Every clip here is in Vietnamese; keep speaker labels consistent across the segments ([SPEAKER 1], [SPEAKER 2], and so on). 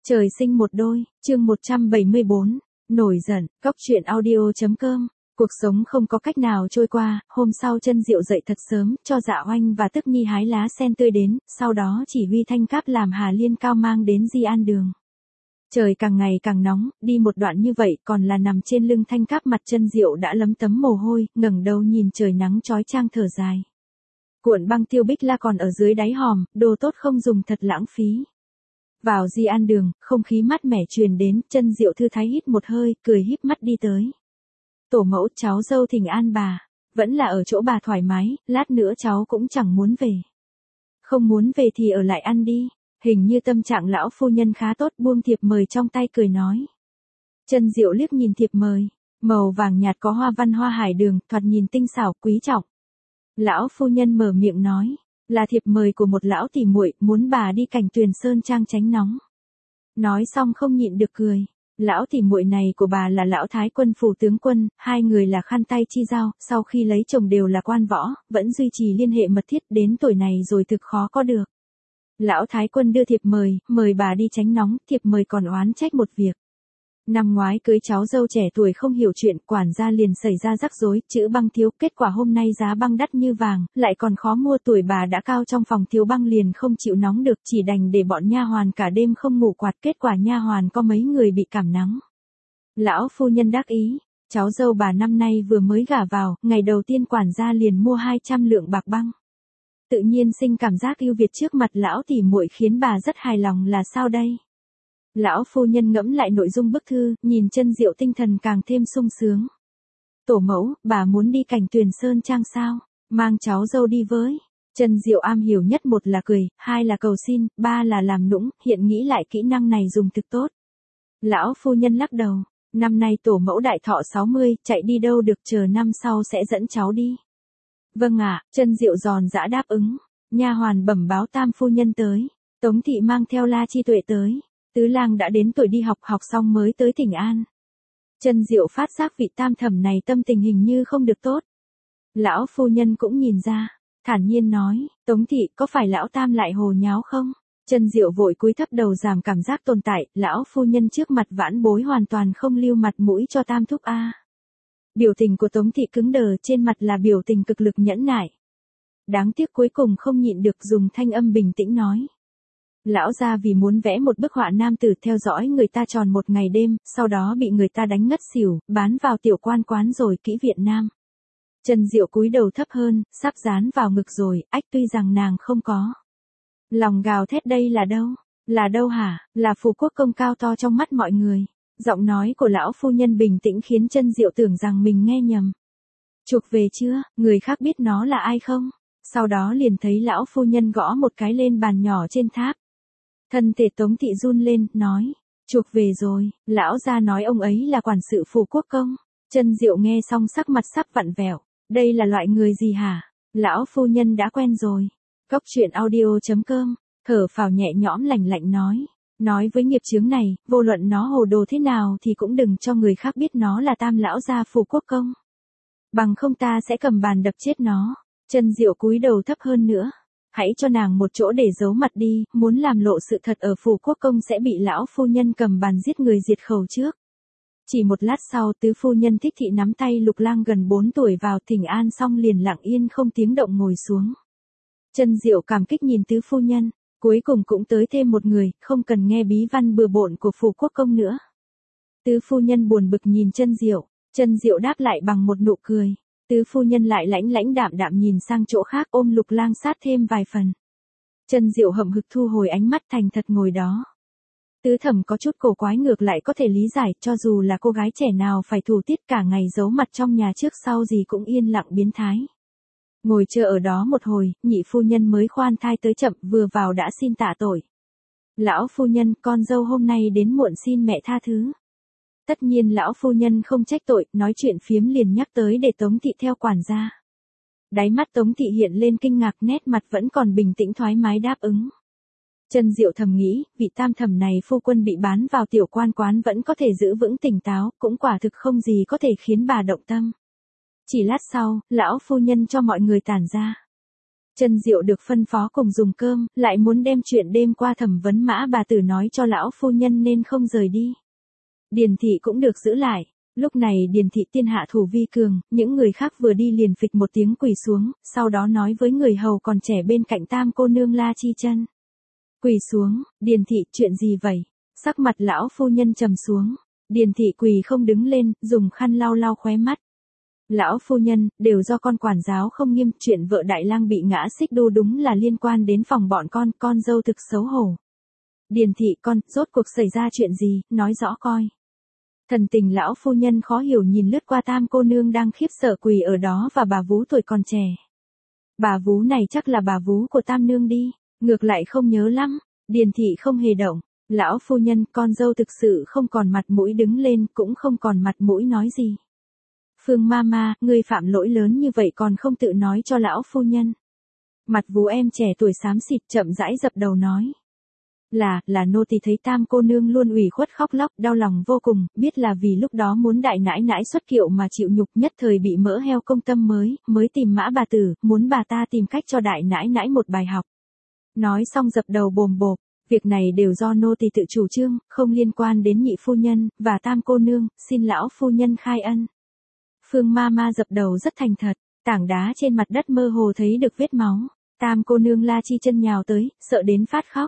[SPEAKER 1] Trời sinh một đôi, chương 174, nổi giận, cóc truyện audio.com. Cuộc sống không có cách nào trôi qua, hôm sau Chân Diệu dậy thật sớm, cho Dạ Oanh và Tức Nhi hái lá sen tươi đến, sau đó chỉ huy Thanh Cáp làm Hà Liên Cao mang đến Di An Đường. Trời càng ngày càng nóng, đi một đoạn như vậy còn là nằm trên lưng Thanh Cáp, mặt Chân Diệu đã lấm tấm mồ hôi, ngẩng đầu nhìn trời nắng chói chang thở dài. Cuộn băng tiêu bích la còn ở dưới đáy hòm, đồ tốt không dùng thật lãng phí. Vào Di An Đường, không khí mát mẻ truyền đến, Chân Diệu thư thái hít một hơi, cười híp mắt đi tới. Tổ mẫu, cháu dâu thỉnh an bà, vẫn là ở chỗ bà thoải mái, lát nữa cháu cũng chẳng muốn về. Không muốn về thì ở lại ăn đi, hình như tâm trạng lão phu nhân khá tốt, buông thiệp mời trong tay cười nói. Chân Diệu liếc nhìn thiệp mời, màu vàng nhạt có hoa văn hoa hải đường, thoạt nhìn tinh xảo, quý trọng. Lão phu nhân mở miệng nói. Là thiệp mời của một lão tỉ muội, muốn bà đi Cảnh Tuyền Sơn Trang tránh nóng. Nói xong không nhịn được cười. Lão tỉ muội này của bà là lão Thái Quân phủ tướng quân, hai người là khăn tay chi giao, sau khi lấy chồng đều là quan võ, vẫn duy trì liên hệ mật thiết, đến tuổi này rồi thực khó có được. Lão Thái Quân đưa thiệp mời bà đi tránh nóng, thiệp mời còn oán trách một việc. Năm ngoái cưới cháu dâu trẻ tuổi không hiểu chuyện, quản gia liền xảy ra rắc rối, chữ băng thiếu, kết quả hôm nay giá băng đắt như vàng, lại còn khó mua, tuổi bà đã cao, trong phòng thiếu băng liền không chịu nóng được, chỉ đành để bọn nha hoàn cả đêm không ngủ quạt, kết quả nha hoàn có mấy người bị cảm nắng. Lão phu nhân đắc ý, cháu dâu bà năm nay vừa mới gả vào, ngày đầu tiên quản gia liền mua 200 lượng bạc băng. Tự nhiên sinh cảm giác ưu việt trước mặt lão tỉ muội, khiến bà rất hài lòng, là sao đây? Lão phu nhân ngẫm lại nội dung bức thư, nhìn Chân Diệu tinh thần càng thêm sung sướng. Tổ mẫu, bà muốn đi Cảnh Tuyền Sơn Trang sao? Mang cháu dâu đi với. Chân Diệu am hiểu nhất, một là cười, hai là cầu xin, ba là làm nũng, hiện nghĩ lại kỹ năng này dùng thực tốt. Lão phu nhân lắc đầu, năm nay tổ mẫu đại thọ 60, chạy đi đâu được, chờ năm sau sẽ dẫn cháu đi. Vâng ạ, Chân Diệu giòn giã đáp ứng. Nha hoàn bẩm báo tam phu nhân tới, Tống thị mang theo La Chi Tuệ tới. Tứ lang đã đến tuổi đi học, học xong mới tới Thỉnh An. Chân Diệu phát giác vị tam thẩm này tâm tình hình như không được tốt. Lão phu nhân cũng nhìn ra, thản nhiên nói, Tống thị, có phải lão tam lại hồ nháo không? Chân Diệu vội cúi thấp đầu giảm cảm giác tồn tại, lão phu nhân trước mặt vãn bối hoàn toàn không lưu mặt mũi cho tam thúc a. Biểu tình của Tống thị cứng đờ, trên mặt là biểu tình cực lực nhẫn nại. Đáng tiếc cuối cùng không nhịn được, dùng thanh âm bình tĩnh nói. Lão gia vì muốn vẽ một bức họa nam tử theo dõi người ta tròn một ngày đêm, sau đó bị người ta đánh ngất xỉu, bán vào tiểu quan quán rồi kỹ viện nam. Chân Diệu cúi đầu thấp hơn, sắp dán vào ngực rồi, ách, tuy rằng nàng không có lòng gào thét, đây là đâu? Là đâu hả? Là phù quốc công cao to trong mắt mọi người. Giọng nói của lão phu nhân bình tĩnh khiến Chân Diệu tưởng rằng mình nghe nhầm. Chuộc về chưa? Người khác biết nó là ai không? Sau đó liền thấy lão phu nhân gõ một cái lên bàn nhỏ trên tháp. Thân thể Tống thị run lên, nói, chuộc về rồi, lão gia nói ông ấy là quản sự phủ quốc công. Chân Diệu nghe xong sắc mặt sắp vặn vẹo, đây là loại người gì hả? Lão phu nhân đã quen rồi. Cóc truyện audio.com, thở phào nhẹ nhõm lạnh lạnh nói với nghiệp chướng này, vô luận nó hồ đồ thế nào thì cũng đừng cho người khác biết nó là tam lão gia phủ quốc công. Bằng không ta sẽ cầm bàn đập chết nó. Chân Diệu cúi đầu thấp hơn nữa. Hãy cho nàng một chỗ để giấu mặt đi, muốn làm lộ sự thật ở phủ quốc công sẽ bị lão phu nhân cầm bàn giết người diệt khẩu trước. Chỉ một lát sau, tứ phu nhân Thích thị nắm tay Lục Lang gần 4 tuổi vào Thỉnh An xong liền lặng yên không tiếng động ngồi xuống. Chân Diệu cảm kích nhìn tứ phu nhân, cuối cùng cũng tới thêm một người, không cần nghe bí văn bừa bộn của phủ quốc công nữa. Tứ phu nhân buồn bực nhìn Chân Diệu đáp lại bằng một nụ cười. Tứ phu nhân lại lãnh đạm nhìn sang chỗ khác, ôm Lục Lang sát thêm vài phần. Chân Diệu hậm hực thu hồi ánh mắt, thành thật ngồi đó. Tứ thẩm có chút cổ quái, ngược lại có thể lý giải, cho dù là cô gái trẻ nào phải thủ tiết cả ngày giấu mặt trong nhà, trước sau gì cũng yên lặng biến thái. Ngồi chờ ở đó một hồi, nhị phu nhân mới khoan thai tới chậm, vừa vào đã xin tạ tội. Lão phu nhân, con dâu hôm nay đến muộn, xin mẹ tha thứ. Tất nhiên lão phu nhân không trách tội, nói chuyện phiếm liền nhắc tới để Tống thị theo quản gia. Đáy mắt Tống thị hiện lên kinh ngạc, nét mặt vẫn còn bình tĩnh thoải mái đáp ứng. Chân Diệu thầm nghĩ, vị tam thẩm này phu quân bị bán vào tiểu quan quán vẫn có thể giữ vững tỉnh táo, cũng quả thực không gì có thể khiến bà động tâm. Chỉ lát sau, lão phu nhân cho mọi người tản ra. Chân Diệu được phân phó cùng dùng cơm, lại muốn đem chuyện đêm qua thẩm vấn Mã bà tử nói cho lão phu nhân nên không rời đi. Điền thị cũng được giữ lại. Lúc này Điền thị tiên hạ thủ vi cường, những người khác vừa đi liền phịch một tiếng quỳ xuống, sau đó nói với người hầu còn trẻ bên cạnh Tam cô nương La Chi Chân. Quỳ xuống, Điền thị, chuyện gì vậy? Sắc mặt lão phu nhân trầm xuống. Điền thị quỳ không đứng lên, dùng khăn lau lau khóe mắt. Lão phu nhân, đều do con quản giáo không nghiêm, chuyện vợ đại lang bị ngã xích đu đúng là liên quan đến phòng bọn con dâu thực xấu hổ. Điền thị, con, rốt cuộc xảy ra chuyện gì, nói rõ coi. Thần tình lão phu nhân khó hiểu nhìn lướt qua Tam cô nương đang khiếp sợ quỳ ở đó và bà vú tuổi còn trẻ. Bà vú này chắc là bà vú của Tam nương đi, ngược lại không nhớ lắm. Điền thị không hề động. Lão phu nhân, con dâu thực sự không còn mặt mũi đứng lên, cũng không còn mặt mũi nói gì. Phương Mama, ngươi phạm lỗi lớn như vậy còn không tự nói cho lão phu nhân. Mặt vú em trẻ tuổi xám xịt chậm rãi dập đầu nói. Là nô tỳ thấy Tam cô nương luôn ủy khuất khóc lóc, đau lòng vô cùng, biết là vì lúc đó muốn đại nãi nãi xuất kiệu mà chịu nhục, nhất thời bị mỡ heo công tâm mới tìm Mã bà tử, muốn bà ta tìm cách cho đại nãi nãi một bài học. Nói xong dập đầu bồm bộp, việc này đều do nô tỳ tự chủ trương, không liên quan đến nhị phu nhân và Tam cô nương, xin lão phu nhân khai ân. Phương Mama dập đầu rất thành thật, tảng đá trên mặt đất mơ hồ thấy được vết máu. Tam cô nương La Chi Chân nhào tới, sợ đến phát khóc.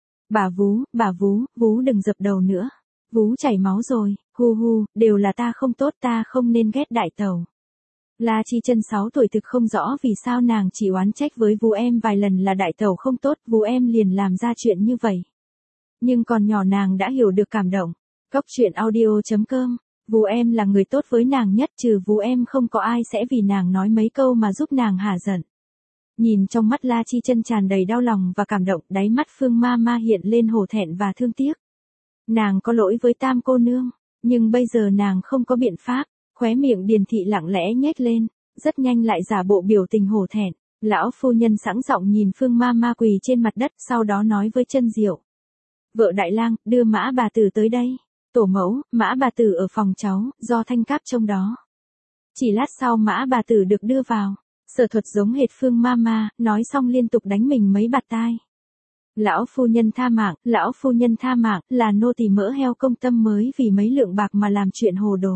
[SPEAKER 1] Bà vú đừng dập đầu nữa. Vú chảy máu rồi, hu, đều là ta không tốt, ta không nên ghét đại tẩu. La Chi Chân 6 tuổi thực không rõ vì sao nàng chỉ oán trách với vú em vài lần là đại tẩu không tốt, vú em liền làm ra chuyện như vậy. Nhưng còn nhỏ nàng đã hiểu được cảm động. Cóc truyện audio.com. Vú em là người tốt với nàng nhất, trừ vú em không có ai sẽ vì nàng nói mấy câu mà giúp nàng hả giận. Nhìn trong mắt La Chi Chân tràn đầy đau lòng và cảm động, đáy mắt Phương Mama hiện lên hổ thẹn và thương tiếc. Nàng có lỗi với Tam cô nương, nhưng bây giờ nàng không có biện pháp. Khóe miệng Điền thị lặng lẽ nhếch lên, rất nhanh lại giả bộ biểu tình hổ thẹn. Lão phu nhân sẵn giọng nhìn Phương Mama quỳ trên mặt đất, sau đó nói với Chân Diệu. Vợ đại lang, đưa Mã bà tử tới đây. Tổ mẫu, Mã bà tử ở phòng cháu, do Thanh Cáp trông đó. Chỉ lát sau Mã bà tử được đưa vào. Sở thuật giống hệt Phương Mama, nói xong liên tục đánh mình mấy bạt tai. Lão phu nhân tha mạng, là nô tỳ mỡ heo công tâm mới vì mấy lượng bạc mà làm chuyện hồ đồ.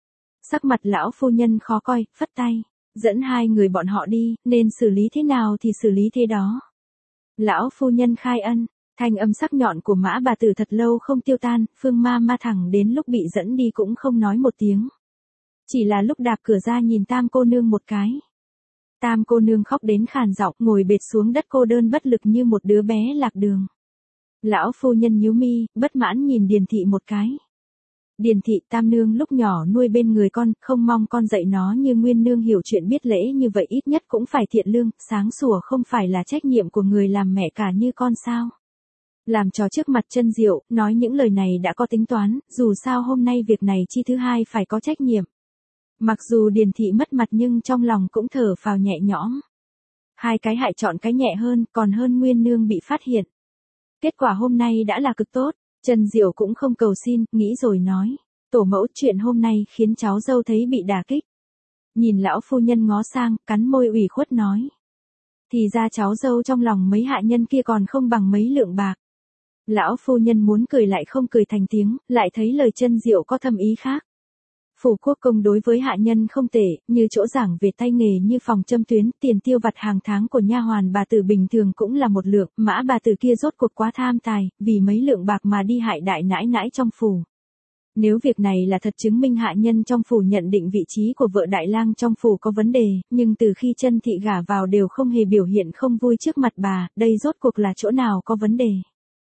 [SPEAKER 1] Sắc mặt lão phu nhân khó coi, phất tay, dẫn hai người bọn họ đi, nên xử lý thế nào thì xử lý thế đó. Lão phu nhân khai ân, thanh âm sắc nhọn của Mã bà tử thật lâu không tiêu tan, Phương Mama thẳng đến lúc bị dẫn đi cũng không nói một tiếng. Chỉ là lúc đạp cửa ra nhìn Tam cô nương một cái. Tam cô nương khóc đến khàn giọng, ngồi bệt xuống đất cô đơn bất lực như một đứa bé lạc đường. Lão phu nhân nhíu mi, bất mãn nhìn Điền thị một cái. Điền thị, Tam nương lúc nhỏ nuôi bên người con, không mong con dạy nó như Nguyên nương hiểu chuyện biết lễ như vậy, ít nhất cũng phải thiện lương, sáng sủa, không phải là trách nhiệm của người làm mẹ cả như con sao. Làm trò trước mặt Chân Diệu, nói những lời này đã có tính toán, dù sao hôm nay việc này chi thứ hai phải có trách nhiệm. Mặc dù Điền thị mất mặt nhưng trong lòng cũng thở phào nhẹ nhõm. Hai cái hại chọn cái nhẹ hơn, còn hơn Nguyên nương bị phát hiện. Kết quả hôm nay đã là cực tốt. Chân Diệu cũng không cầu xin, nghĩ rồi nói. Tổ mẫu, chuyện hôm nay khiến cháu dâu thấy bị đả kích. Nhìn lão phu nhân ngó sang, cắn môi ủy khuất nói. Thì ra cháu dâu trong lòng mấy hạ nhân kia còn không bằng mấy lượng bạc. Lão phu nhân muốn cười lại không cười thành tiếng, lại thấy lời Chân Diệu có thâm ý khác. Phủ quốc công đối với hạ nhân không tệ, như chỗ giảng về tay nghề như phòng châm tuyến, tiền tiêu vặt hàng tháng của nha hoàn bà tử bình thường cũng là một lượng, Mã bà tử kia rốt cuộc quá tham tài, vì mấy lượng bạc mà đi hại đại nãi nãi trong phủ. Nếu việc này là thật chứng minh hạ nhân trong phủ nhận định vị trí của vợ đại lang trong phủ có vấn đề, nhưng từ khi Chân thị gả vào đều không hề biểu hiện không vui trước mặt bà, đây rốt cuộc là chỗ nào có vấn đề.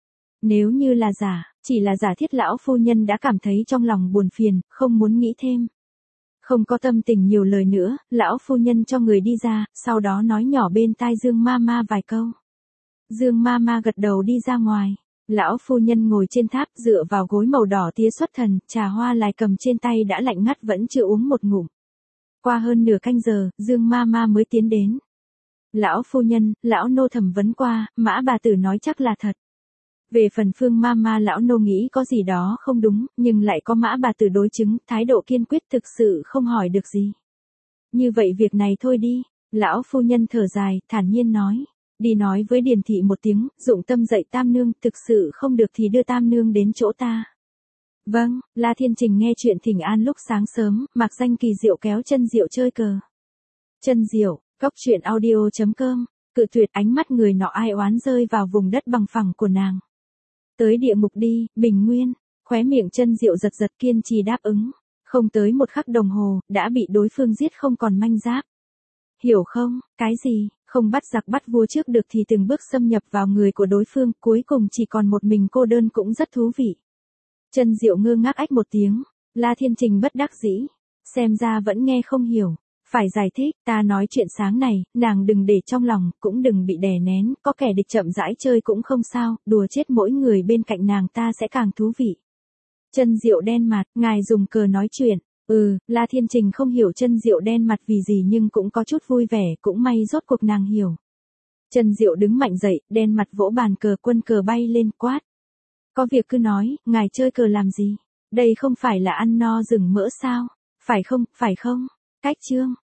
[SPEAKER 1] Nếu như là giả, chỉ là giả thiết, lão phu nhân đã cảm thấy trong lòng buồn phiền, không muốn nghĩ thêm. Không có tâm tình nhiều lời nữa, lão phu nhân cho người đi ra, sau đó nói nhỏ bên tai Dương Mama vài câu. Dương Mama gật đầu đi ra ngoài. Lão phu nhân ngồi trên tháp dựa vào gối màu đỏ tía xuất thần, trà hoa lài cầm trên tay đã lạnh ngắt vẫn chưa uống một ngụm. Qua hơn nửa canh giờ, Dương Mama mới tiến đến. Lão phu nhân, lão nô thẩm vấn qua, Mã bà tử nói chắc là thật. Về phần Phương Mama, lão nô nghĩ có gì đó không đúng, nhưng lại có Mã bà tử đối chứng, thái độ kiên quyết thực sự không hỏi được gì. Như vậy việc này thôi đi. Lão phu nhân thở dài, thản nhiên nói. Đi nói với Điền thị một tiếng, dụng tâm dạy Tam Nương, thực sự không được thì đưa Tam Nương đến chỗ ta. Vâng, La Thiên Trình nghe chuyện thỉnh an lúc sáng sớm, Mạc Danh Kỳ Diệu kéo Chân Diệu chơi cờ. Chân Diệu, cóc truyện audio.com, cự tuyệt ánh mắt người nọ ai oán rơi vào vùng đất bằng phẳng của nàng. Tới địa ngục đi, Bình Nguyên, khóe miệng Chân Diệu giật giật kiên trì đáp ứng. Không tới một khắc đồng hồ, đã bị đối phương giết không còn manh giáp. Hiểu không, cái gì, không bắt giặc bắt vua trước được thì từng bước xâm nhập vào người của đối phương, cuối cùng chỉ còn một mình cô đơn cũng rất thú vị. Chân Diệu ngơ ngác ách một tiếng, La Thiên Trình bất đắc dĩ, xem ra vẫn nghe không hiểu, phải giải thích, ta nói chuyện sáng này, nàng đừng để trong lòng, cũng đừng bị đè nén, có kẻ địch chậm rãi chơi cũng không sao, đùa chết mỗi người bên cạnh nàng ta sẽ càng thú vị. Chân Diệu đen mặt, ngài dùng cờ nói chuyện. La Thiên Trình không hiểu Chân Diệu đen mặt vì gì nhưng cũng có chút vui vẻ, cũng may rốt cuộc nàng hiểu. Chân Diệu đứng mạnh dậy, đen mặt vỗ bàn cờ, quân cờ bay lên, quát. Có việc cứ nói, ngài chơi cờ làm gì? Đây không phải là ăn no rừng mỡ sao? Phải không, phải không? Cách chương.